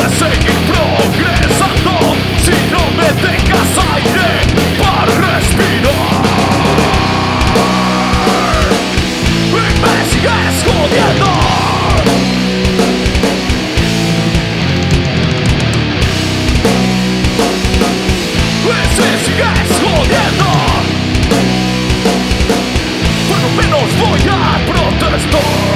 seguir progresando si no me dejas aire para respirar. Y me sigues jodiendo. Y si sigues jodiendo, por lo menos voy a protestar.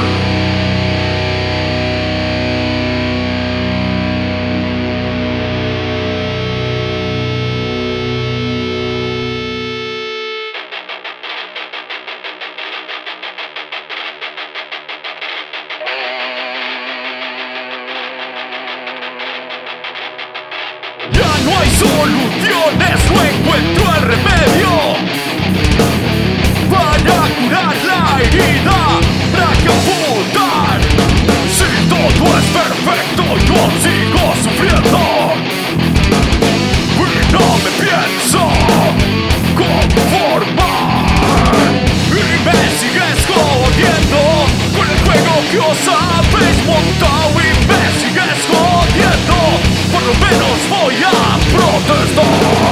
Ya no hay soluciones, no encuentro el remedio para curar la herida, para que apuntar. Si todo es perfecto, yo sigo sufriendo y no me pienso conformar. Y me sigues jodiendo con el juego que os habéis montado. Y me sigues jodiendo, por lo menos voy a protestar.